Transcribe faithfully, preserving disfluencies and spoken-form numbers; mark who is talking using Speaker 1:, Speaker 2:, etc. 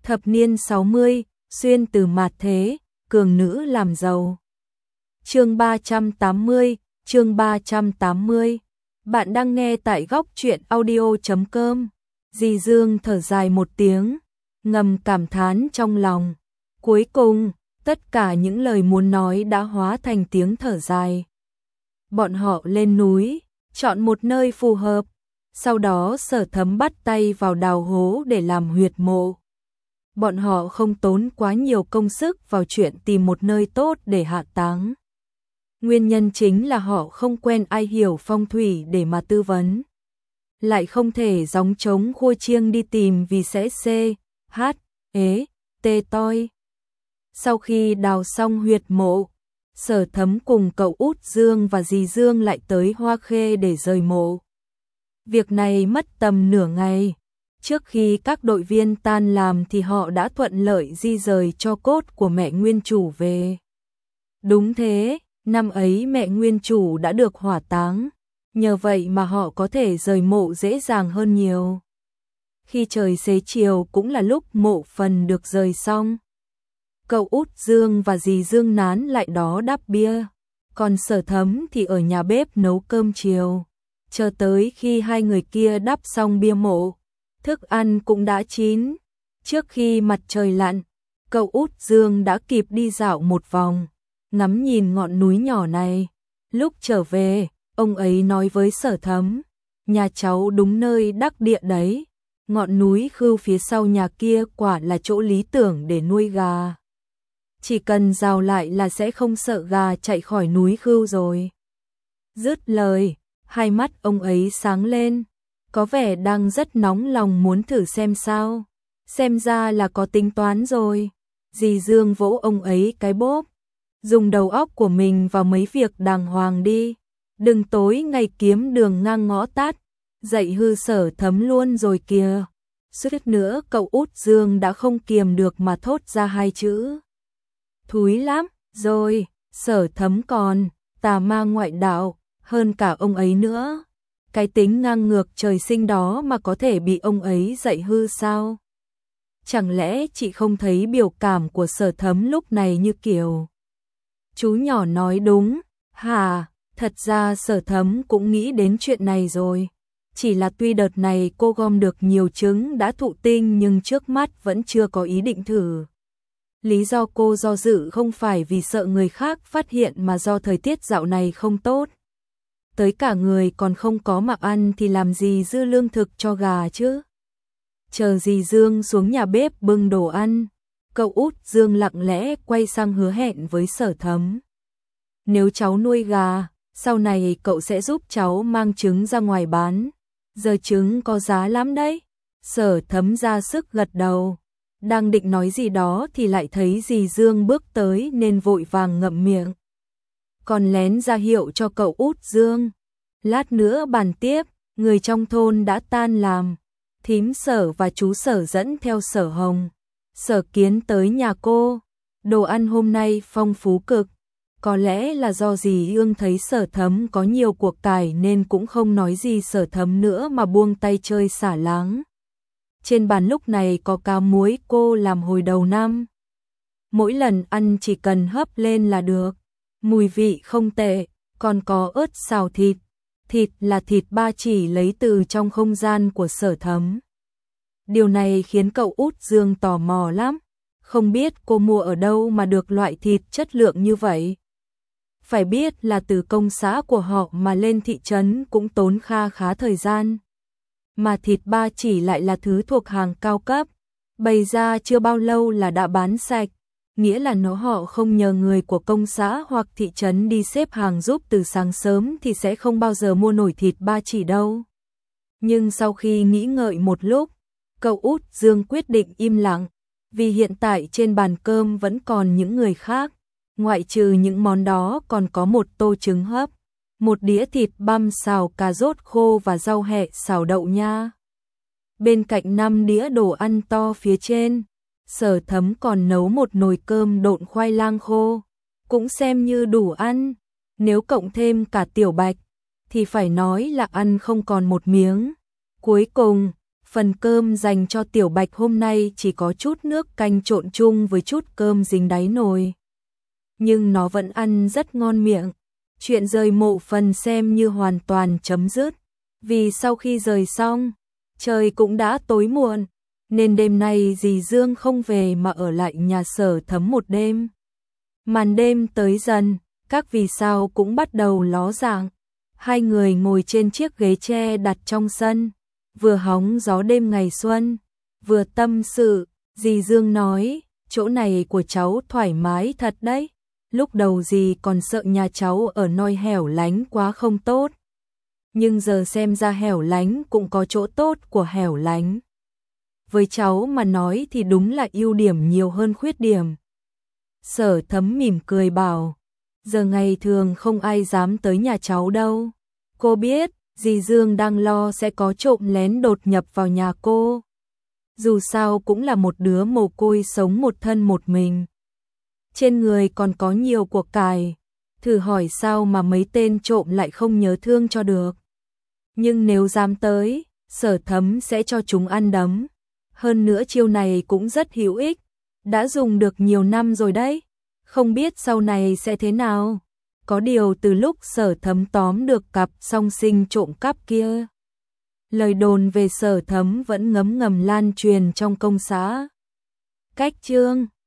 Speaker 1: Thập niên sáu mươi, xuyên từ mạt thế, cường nữ làm giàu. Chương ba trăm tám mươi, chương ba trăm tám mươi. Bạn đang nghe tại góc truyện audio chấm com. Dì Dương thở dài một tiếng, ngầm cảm thán trong lòng. Cuối cùng, tất cả những lời muốn nói đã hóa thành tiếng thở dài. Bọn họ lên núi, chọn một nơi phù hợp, sau đó Sở Thấm bắt tay vào đào hố để làm huyệt mộ. Bọn họ không tốn quá nhiều công sức vào chuyện tìm một nơi tốt để hạ táng. Nguyên nhân chính là họ không quen ai hiểu phong thủy để mà tư vấn. Lại không thể gióng trống khua chiêng đi tìm vì sẽ xê, hát, ế, tê toi. Sau khi đào xong huyệt mộ, Sở Thấm cùng cậu út Dương và dì Dương lại tới Hoa Khê để rời mộ. Việc này mất tầm nửa ngày. Trước khi các đội viên tan làm thì họ đã thuận lợi di rời tro cốt của mẹ nguyên chủ về. Đúng thế, năm ấy mẹ nguyên chủ đã được hỏa táng, nhờ vậy mà họ có thể rời mộ dễ dàng hơn nhiều. Khi trời xế chiều cũng là lúc mộ phần được rời xong. Cậu út Dương và dì Dương nán lại đó đắp bia, còn Sở Thấm thì ở nhà bếp nấu cơm chiều. Chờ tới khi hai người kia đắp xong bia mộ, thức ăn cũng đã chín. Trước khi mặt trời lặn, cậu út Dương đã kịp đi dạo một vòng, ngắm nhìn ngọn núi nhỏ này. Lúc trở về, ông ấy nói với Sở Thấm, nhà cháu đúng nơi đắc địa đấy. Ngọn núi Khưu phía sau nhà kia quả là chỗ lý tưởng để nuôi gà. Chỉ cần rào lại là sẽ không sợ gà chạy khỏi núi Khưu rồi. Dứt lời, hai mắt ông ấy sáng lên, có vẻ đang rất nóng lòng muốn thử xem sao. Xem ra là có tính toán rồi. Dì Dương vỗ ông ấy cái bóp. Dùng đầu óc của mình vào mấy việc đàng hoàng đi. Đừng tối ngày kiếm đường ngang ngõ tắt. Dậy hư Sở Thấm luôn rồi kìa. Suýt nữa cậu út Dương đã không kiềm được mà thốt ra hai chữ. Thúi lắm, rồi, Sở Thấm còn, tà ma ngoại đạo, hơn cả ông ấy nữa. Cái tính ngang ngược trời sinh đó mà có thể bị ông ấy dạy hư sao? Chẳng lẽ chị không thấy biểu cảm của Sở Thấm lúc này như kiểu chú nhỏ nói đúng, hả? Thật ra Sở Thấm cũng nghĩ đến chuyện này rồi. Chỉ là tuy đợt này cô gom được nhiều trứng đã thụ tinh nhưng trước mắt vẫn chưa có ý định thử. Lý do cô do dự không phải vì sợ người khác phát hiện mà do thời tiết dạo này không tốt. Tới cả người còn không có mà ăn thì làm gì dư lương thực cho gà chứ. Chờ dì Dương xuống nhà bếp bưng đồ ăn, cậu út Dương lặng lẽ quay sang hứa hẹn với Sở Thấm. Nếu cháu nuôi gà, sau này cậu sẽ giúp cháu mang trứng ra ngoài bán. Giờ trứng có giá lắm đấy. Sở Thấm ra sức gật đầu. Đang định nói gì đó thì lại thấy dì Dương bước tới nên vội vàng ngậm miệng. Còn lén ra hiệu cho cậu út Dương. Lát nữa bàn tiếp, người trong thôn đã tan làm. Thím Sở và chú Sở dẫn theo Sở Hồng, Sở Kiến tới nhà cô. Đồ ăn hôm nay phong phú cực. Có lẽ là do dì Ương thấy Sở Thấm có nhiều cuộc cải nên cũng không nói gì Sở Thấm nữa mà buông tay chơi xả láng. Trên bàn lúc này có cá muối cô làm hồi đầu năm. Mỗi lần ăn chỉ cần hấp lên là được. Mùi vị không tệ, còn có ớt xào thịt. Thịt là thịt ba chỉ lấy từ trong không gian của Sở Thấm. Điều này khiến cậu út Dương tò mò lắm. Không biết cô mua ở đâu mà được loại thịt chất lượng như vậy. Phải biết là từ công xã của họ mà lên thị trấn cũng tốn kha khá thời gian. Mà thịt ba chỉ lại là thứ thuộc hàng cao cấp. Bày ra chưa bao lâu là đã bán sạch. Nghĩa là nếu họ không nhờ người của công xã hoặc thị trấn đi xếp hàng giúp từ sáng sớm thì sẽ không bao giờ mua nổi thịt ba chỉ đâu. Nhưng sau khi nghĩ ngợi một lúc, cậu út Dương quyết định im lặng. Vì hiện tại trên bàn cơm vẫn còn những người khác. Ngoại trừ những món đó còn có một tô trứng hấp, một đĩa thịt băm xào cà rốt khô và rau hẹ xào đậu nha. Bên cạnh năm đĩa đồ ăn to phía trên, Sở Thấm còn nấu một nồi cơm độn khoai lang khô, cũng xem như đủ ăn. Nếu cộng thêm cả Tiểu Bạch, thì phải nói là ăn không còn một miếng. Cuối cùng, Phần cơm dành cho Tiểu Bạch hôm nay chỉ có chút nước canh trộn chung với chút cơm dính đáy nồi. Nhưng nó vẫn ăn rất ngon miệng. Chuyện rời mộ phần xem như hoàn toàn chấm dứt. Vì sau khi rời xong, trời cũng đã tối muộn, nên đêm nay dì Dương không về mà ở lại nhà Sở Thấm một đêm. Màn đêm tới dần, các vì sao cũng bắt đầu ló dạng. Hai người ngồi trên chiếc ghế tre đặt trong sân, vừa hóng gió đêm ngày xuân, vừa tâm sự. Dì Dương nói, chỗ này của cháu thoải mái thật đấy. Lúc đầu dì còn sợ nhà cháu ở nơi hẻo lánh quá không tốt. Nhưng giờ xem ra hẻo lánh cũng có chỗ tốt của hẻo lánh. Với cháu mà nói thì đúng là ưu điểm nhiều hơn khuyết điểm. Sở Thấm mỉm cười bảo, giờ ngày thường không ai dám tới nhà cháu đâu. Cô biết, dì Dương đang lo sẽ có trộm lén đột nhập vào nhà cô. Dù sao cũng là một đứa mồ côi sống một thân một mình. Trên người còn có nhiều của cải, thử hỏi sao mà mấy tên trộm lại không nhớ thương cho được. Nhưng nếu dám tới, Sở Thấm sẽ cho chúng ăn đấm. Hơn nữa chiêu này cũng rất hữu ích, đã dùng được nhiều năm rồi đấy, không biết sau này sẽ thế nào. Có điều từ lúc Sở Thấm tóm được cặp song sinh trộm cắp kia, lời đồn về Sở Thấm vẫn ngấm ngầm lan truyền trong công xã. Cách chương